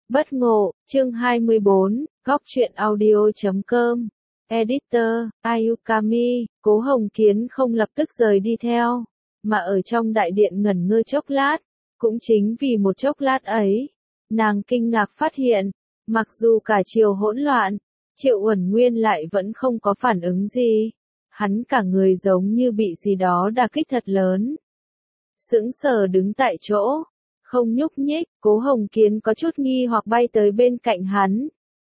Bất ngộ, chương 24, góc truyện audio.com. Editor, Ayukami, Cố Hồng Kiến không lập tức rời đi theo, mà ở trong đại điện ngẩn ngơ chốc lát. Cũng chính vì một chốc lát ấy, nàng kinh ngạc phát hiện, mặc dù cả chiều hỗn loạn, Triệu Uẩn Nguyên lại vẫn không có phản ứng gì. Hắn cả người giống như bị gì đó đả kích thật lớn. Sững sờ đứng tại chỗ, không nhúc nhích. Cố Hồng Kiến có chút nghi hoặc bay tới bên cạnh hắn.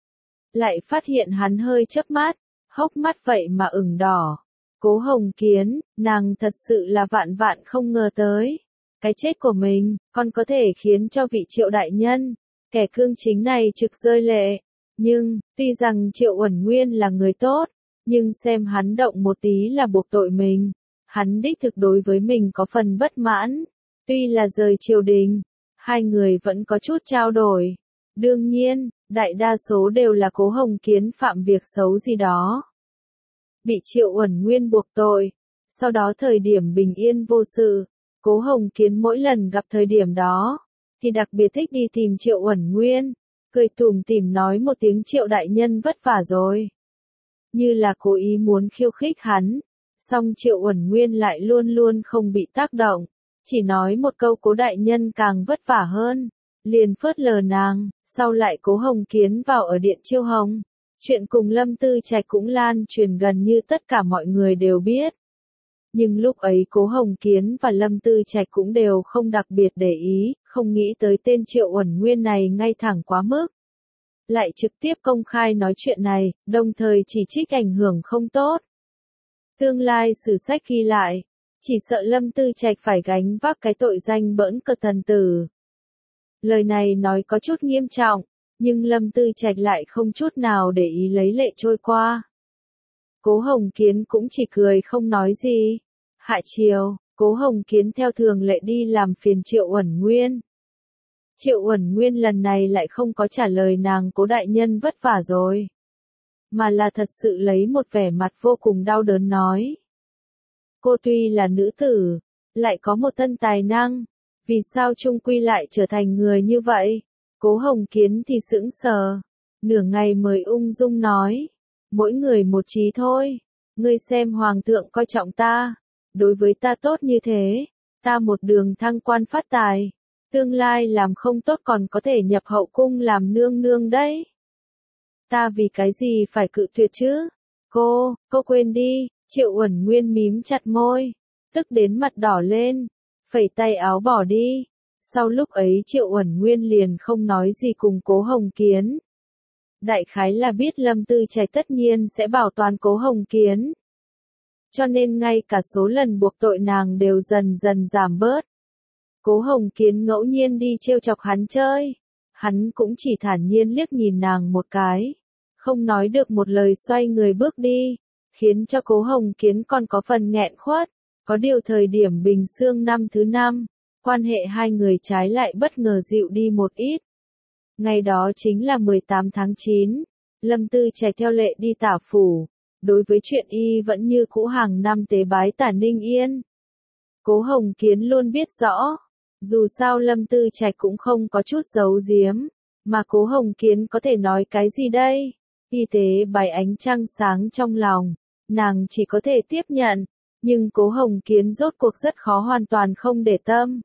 Lại phát hiện hắn hơi chớp mắt, hốc mắt vậy mà ửng đỏ. Cố Hồng Kiến, nàng thật sự là vạn vạn không ngờ tới. Cái chết của mình, còn có thể khiến cho vị Triệu đại nhân, kẻ cương chính này trực rơi lệ. Nhưng, tuy rằng Triệu Uẩn Nguyên là người tốt, nhưng xem hắn động một tí là buộc tội mình. Hắn đích thực đối với mình có phần bất mãn. Tuy là rời triều đình, hai người vẫn có chút trao đổi. Đương nhiên, đại đa số đều là Cố Hồng Kiến phạm việc xấu gì đó, bị Triệu Uẩn Nguyên buộc tội. Sau đó thời điểm bình yên vô sự, Cố Hồng Kiến mỗi lần gặp thời điểm đó, thì đặc biệt thích đi tìm Triệu Uẩn Nguyên, cười tủm tỉm nói một tiếng Triệu đại nhân vất vả rồi. Như là cố ý muốn khiêu khích hắn, song Triệu Uẩn Nguyên lại luôn luôn không bị tác động, chỉ nói một câu Cố đại nhân càng vất vả hơn, liền phớt lờ nàng. Sau lại Cố Hồng Kiến vào ở điện Chiêu Hồng, chuyện cùng Lâm Tư Trạch cũng lan truyền gần như tất cả mọi người đều biết. Nhưng lúc ấy Cố Hồng Kiến và Lâm Tư Trạch cũng đều không đặc biệt để ý, không nghĩ tới tên Triệu Uẩn Nguyên này ngay thẳng quá mức. Lại trực tiếp công khai nói chuyện này, đồng thời chỉ trích ảnh hưởng không tốt. Tương lai sử sách ghi lại, chỉ sợ Lâm Tư Trạch phải gánh vác cái tội danh bỡn cợt thần tử. Lời này nói có chút nghiêm trọng, nhưng Lâm Tư Trạch lại không chút nào để ý lấy lệ trôi qua. Cố Hồng Kiến cũng chỉ cười không nói gì. Hạ chiều, Cố Hồng Kiến theo thường lệ đi làm phiền Triệu Uẩn Nguyên. Triệu Uẩn Nguyên lần này lại không có trả lời nàng Cố đại nhân vất vả rồi, mà là thật sự lấy một vẻ mặt vô cùng đau đớn nói. Cô tuy là nữ tử, lại có một thân tài năng, vì sao chung quy lại trở thành người như vậy? Cố Hồng Kiến thì sững sờ, nửa ngày mới ung dung nói, mỗi người một trí thôi, ngươi xem hoàng thượng coi trọng ta, đối với ta tốt như thế, ta một đường thăng quan phát tài, tương lai làm không tốt còn có thể nhập hậu cung làm nương nương đấy. Ta vì cái gì phải cự tuyệt chứ? Cô quên đi. Triệu Uẩn Nguyên mím chặt môi, tức đến mặt đỏ lên, phẩy tay áo bỏ đi. Sau lúc ấy Triệu Uẩn Nguyên liền không nói gì cùng Cố Hồng Kiến. Đại khái là biết Lâm Tư Trạch tất nhiên sẽ bảo toàn Cố Hồng Kiến, cho nên ngay cả số lần buộc tội nàng đều dần dần giảm bớt. Cố Hồng Kiến ngẫu nhiên đi trêu chọc hắn chơi, hắn cũng chỉ thản nhiên liếc nhìn nàng một cái, không nói được một lời xoay người bước đi, khiến cho Cố Hồng Kiến còn có phần nghẹn khuất. Có điều thời điểm Bình Xương năm thứ 5, quan hệ hai người trái lại bất ngờ dịu đi một ít. Ngày đó chính là 18 tháng 9, Lâm Tư Trạch theo lệ đi Tả phủ, đối với chuyện y vẫn như cũ hàng năm tế bái Tả Ninh Yên. Cố Hồng Kiến luôn biết rõ, dù sao Lâm Tư Trạch cũng không có chút giấu giếm, mà Cố Hồng Kiến có thể nói cái gì đây? Y tế bài ánh trăng sáng trong lòng, nàng chỉ có thể tiếp nhận, nhưng Cố Hồng Kiến rốt cuộc rất khó hoàn toàn không để tâm.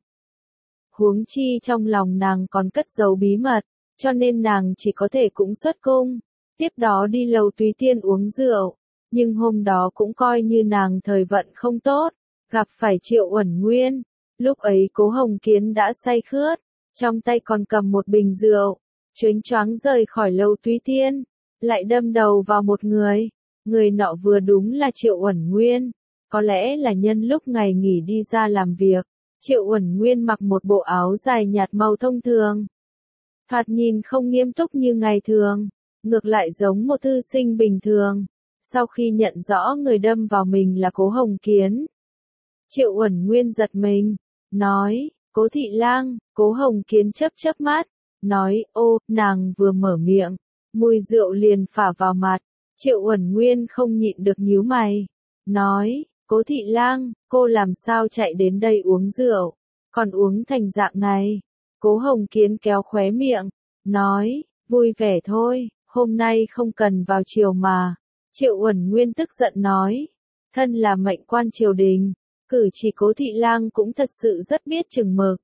Huống chi trong lòng nàng còn cất giấu bí mật, cho nên nàng chỉ có thể cũng xuất cung, tiếp đó đi lầu Tùy Tiên uống rượu. Nhưng hôm đó cũng coi như nàng thời vận không tốt, gặp phải Triệu Uẩn Nguyên. Lúc ấy Cố Hồng Kiến đã say khướt, trong tay còn cầm một bình rượu, chớnh choáng rời khỏi lầu Tùy Tiên, lại đâm đầu vào một người. Người nọ vừa đúng là Triệu Uẩn Nguyên, có lẽ là nhân lúc ngày nghỉ đi ra làm việc. Triệu Uẩn Nguyên mặc một bộ áo dài nhạt màu thông thường, thoạt nhìn không nghiêm túc như ngày thường, ngược lại giống một thư sinh bình thường. Sau khi nhận rõ người đâm vào mình là Cố Hồng Kiến, Triệu Uẩn Nguyên giật mình, nói, Cố thị lang. Cố Hồng Kiến chớp chớp mắt, nói, ô. Nàng vừa mở miệng, mùi rượu liền phả vào mặt. Triệu Uẩn Nguyên không nhịn được nhíu mày, nói, Cố thị lang, cô làm sao chạy đến đây uống rượu, còn uống thành dạng này? Cố Hồng Kiến kéo khóe miệng, nói, vui vẻ thôi, hôm nay không cần vào triều mà. Triệu Uẩn Nguyên tức giận nói, thân là mệnh quan triều đình, cử chỉ Cố Thị Lang cũng thật sự rất biết chừng mực.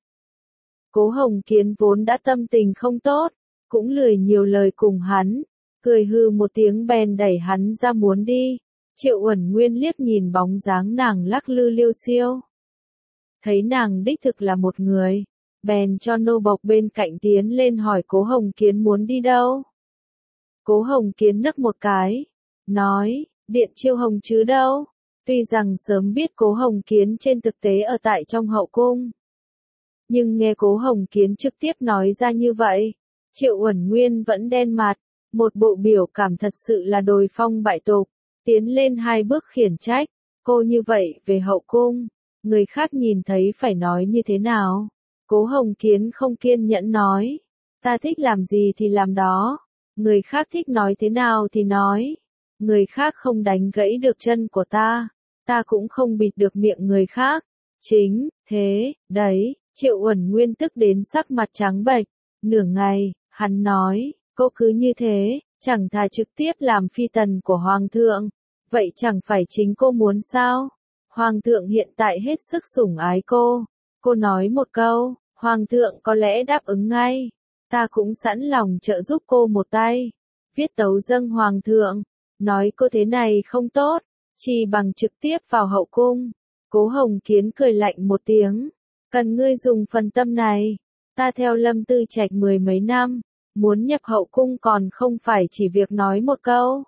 Cố Hồng Kiến vốn đã tâm tình không tốt, cũng lười nhiều lời cùng hắn, cười hư một tiếng bèn đẩy hắn ra muốn đi. Triệu Uẩn Nguyên liếc nhìn bóng dáng nàng lắc lư liêu xiêu. Thấy nàng đích thực là một người, bèn cho nô bộc bên cạnh tiến lên hỏi Cố Hồng Kiến muốn đi đâu. Cố Hồng Kiến nấc một cái, nói, điện Chiêu Hồng chứ đâu. Tuy rằng sớm biết Cố Hồng Kiến trên thực tế ở tại trong hậu cung, nhưng nghe Cố Hồng Kiến trực tiếp nói ra như vậy, Triệu Uẩn Nguyên vẫn đen mặt, một bộ biểu cảm thật sự là đồi phong bại tục, tiến lên 2 bước khiển trách, cô như vậy về hậu cung, người khác nhìn thấy phải nói như thế nào? Cố Hồng Kiến không kiên nhẫn nói, ta thích làm gì thì làm đó, người khác thích nói thế nào thì nói, người khác không đánh gãy được chân của ta cũng không bịt được miệng người khác, chính, thế, đấy. Triệu Uẩn Nguyên tức đến sắc mặt trắng bệch, nửa ngày, hắn nói, cô cứ như thế, chẳng thà trực tiếp làm phi tần của Hoàng thượng, vậy chẳng phải chính cô muốn sao? Hoàng thượng hiện tại hết sức sủng ái cô nói một câu, Hoàng thượng có lẽ đáp ứng ngay, ta cũng sẵn lòng trợ giúp cô một tay, viết tấu dâng Hoàng thượng, nói cô thế này không tốt, chỉ bằng trực tiếp vào hậu cung. Cố Hồng Kiến cười lạnh một tiếng. Cần ngươi dùng phần tâm này, ta theo Lâm Tư Trạch 10 mấy năm, muốn nhập hậu cung còn không phải chỉ việc nói một câu.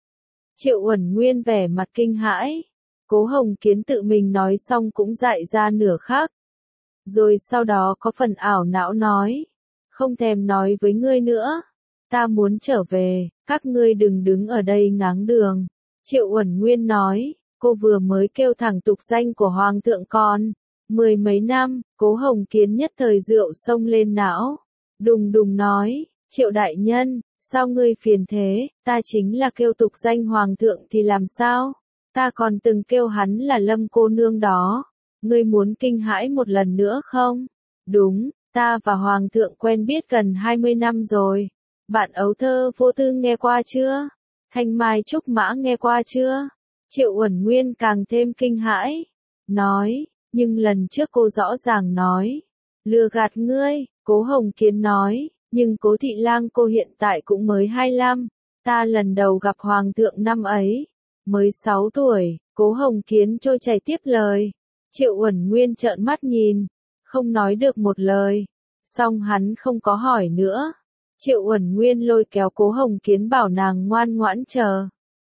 Triệu Uẩn Nguyên vẻ mặt kinh hãi, Cố Hồng Kiến tự mình nói xong cũng dại ra nửa khác. Rồi sau đó có phần ảo não nói, không thèm nói với ngươi nữa, ta muốn trở về, các ngươi đừng đứng ở đây ngáng đường. Triệu Uẩn Nguyên nói, cô vừa mới kêu thẳng tục danh của Hoàng thượng con. 10 mấy năm, Cố Hồng Kiến nhất thời rượu sông lên não. Đùng đùng nói, Triệu đại nhân, sao ngươi phiền thế, ta chính là kêu tục danh Hoàng thượng thì làm sao? Ta còn từng kêu hắn là Lâm cô nương đó. Ngươi muốn kinh hãi một lần nữa không? Đúng, ta và Hoàng thượng quen biết gần 20 năm rồi. Bạn ấu thơ vô tư nghe qua chưa? Thanh mai trúc mã nghe qua chưa? Triệu Uẩn Nguyên càng thêm kinh hãi. Nói, nhưng lần trước cô rõ ràng nói, lừa gạt ngươi. Cố Hồng Kiến nói, nhưng Cố Thị Lang cô hiện tại cũng mới 25, ta lần đầu gặp Hoàng thượng năm ấy, mới 6 tuổi. Cố Hồng Kiến trôi chảy tiếp lời. Triệu Uẩn Nguyên trợn mắt nhìn, không nói được một lời, xong hắn không có hỏi nữa. Triệu Uẩn Nguyên lôi kéo Cố Hồng Kiến bảo nàng ngoan ngoãn chờ.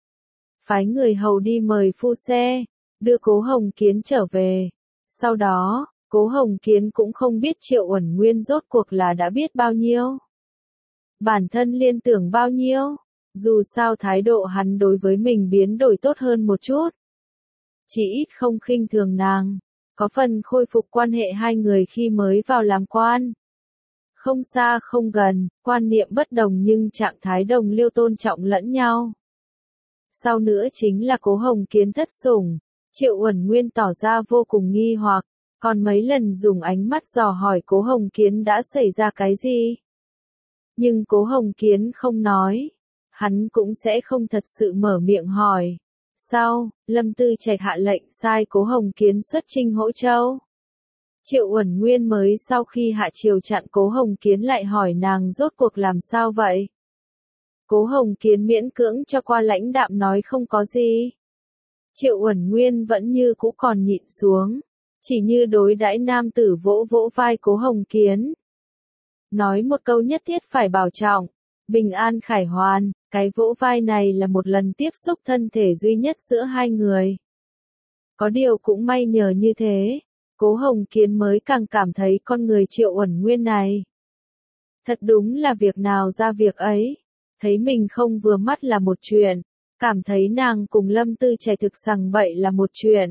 Phái người hầu đi mời phu xe, đưa Cố Hồng Kiến trở về. Sau đó, Cố Hồng Kiến cũng không biết Triệu Uẩn Nguyên rốt cuộc là đã biết bao nhiêu. Bản thân liên tưởng bao nhiêu, dù sao thái độ hắn đối với mình biến đổi tốt hơn một chút. Chỉ ít không khinh thường nàng, có phần khôi phục quan hệ hai người khi mới vào làm quan. Không xa không gần, quan niệm bất đồng nhưng trạng thái đồng liêu tôn trọng lẫn nhau. Sau nữa chính là Cố Hồng Kiến thất sủng, Triệu Uẩn Nguyên tỏ ra vô cùng nghi hoặc, còn mấy lần dùng ánh mắt dò hỏi Cố Hồng Kiến đã xảy ra cái gì. Nhưng Cố Hồng Kiến không nói, hắn cũng sẽ không thật sự mở miệng hỏi. Sau, Lâm Tư Trạch hạ lệnh sai Cố Hồng Kiến xuất chinh Hỗ Châu. Triệu Uẩn Nguyên mới sau khi hạ triều chặn Cố Hồng Kiến lại hỏi nàng rốt cuộc làm sao vậy. Cố Hồng Kiến miễn cưỡng cho qua lãnh đạm nói không có gì. Triệu Uẩn Nguyên vẫn như cũ còn nhịn xuống, chỉ như đối đãi nam tử vỗ vỗ vai Cố Hồng Kiến. Nói một câu nhất thiết phải bảo trọng, bình an khải hoàn, cái vỗ vai này là một lần tiếp xúc thân thể duy nhất giữa hai người. Có điều cũng may nhờ như thế, Cố Hồng Kiến mới càng cảm thấy con người Triệu Uẩn Nguyên này. Thật đúng là việc nào ra việc ấy, thấy mình không vừa mắt là một chuyện, cảm thấy nàng cùng Lâm Tư Trạch thực sằng bậy là một chuyện.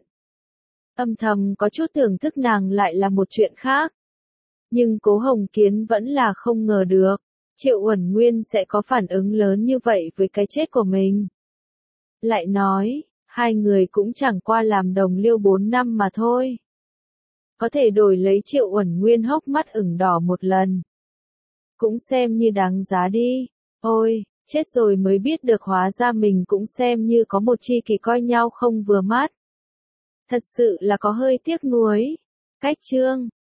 Âm thầm có chút thưởng thức nàng lại là một chuyện khác. Nhưng Cố Hồng Kiến vẫn là không ngờ được, Triệu Uẩn Nguyên sẽ có phản ứng lớn như vậy với cái chết của mình. Lại nói, hai người cũng chẳng qua làm đồng liêu 4 năm mà thôi. Có thể đổi lấy Triệu Uẩn Nguyên hốc mắt ửng đỏ một lần. cũng xem như đáng giá đi. Ôi, chết rồi mới biết được hóa ra mình cũng xem như có một tri kỷ coi nhau không vừa mắt. Thật sự là có hơi tiếc nuối. Cách chương